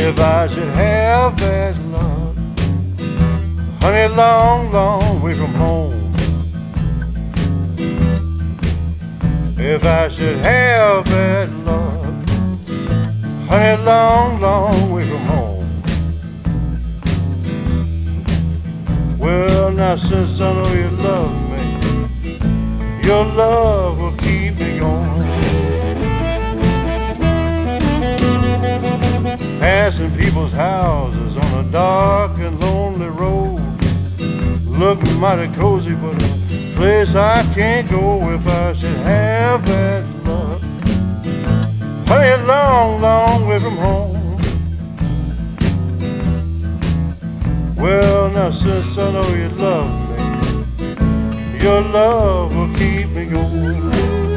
If I should have bad luck, honey, long, long way from home. If I should have bad luck, honey, long, long way from home. Well, now since I know you love me, your love will keep me going. Passing people's houses on a dark and lonely road, looking mighty cozy, but a place I can't go if I should have bad luck. Honey, long, long way from home. Well, now since I know you love me, your love will keep me going.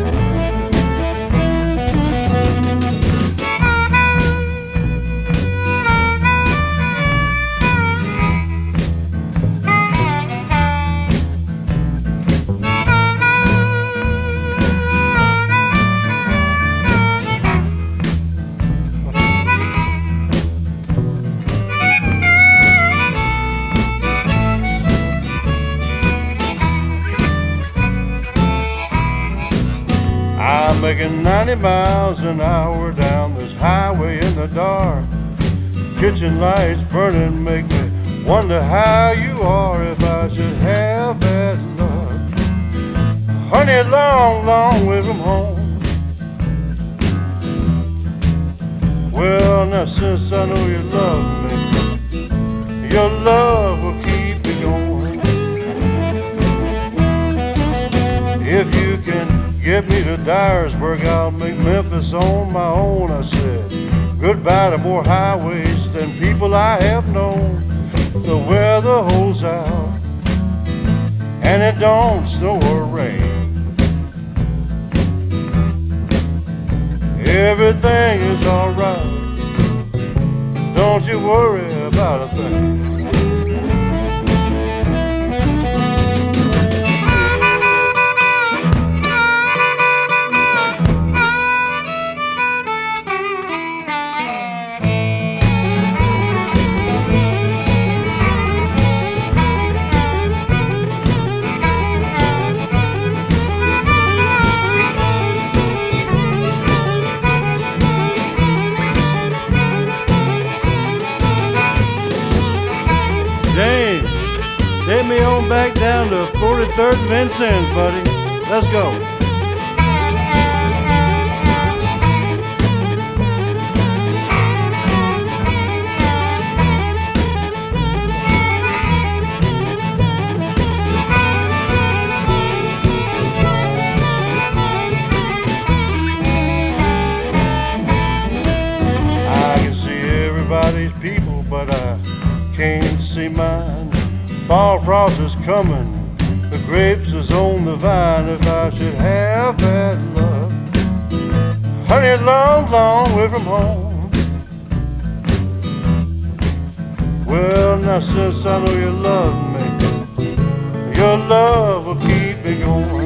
I'm making 90 miles an hour down this highway in the dark. Kitchen lights burning make me wonder how you are if I should have bad luck. Honey, long, long way from home. Well, now since I know you love me, your love will keep me going. If you can get me to Dyersburg, I'll make Memphis on my own. I said goodbye to more highways than people I have known. The weather holds out and it don't snow or rain. Everything is alright, don't you worry about a thing. James, take me on back down to 43rd and Vincennes, buddy. Let's go. I can see everybody's people, but I can't see mine. Fall frost is coming, the grapes is on the vine. If I should have bad luck, honey, long, long way from home. Well, now since I know you love me, your love will keep me going.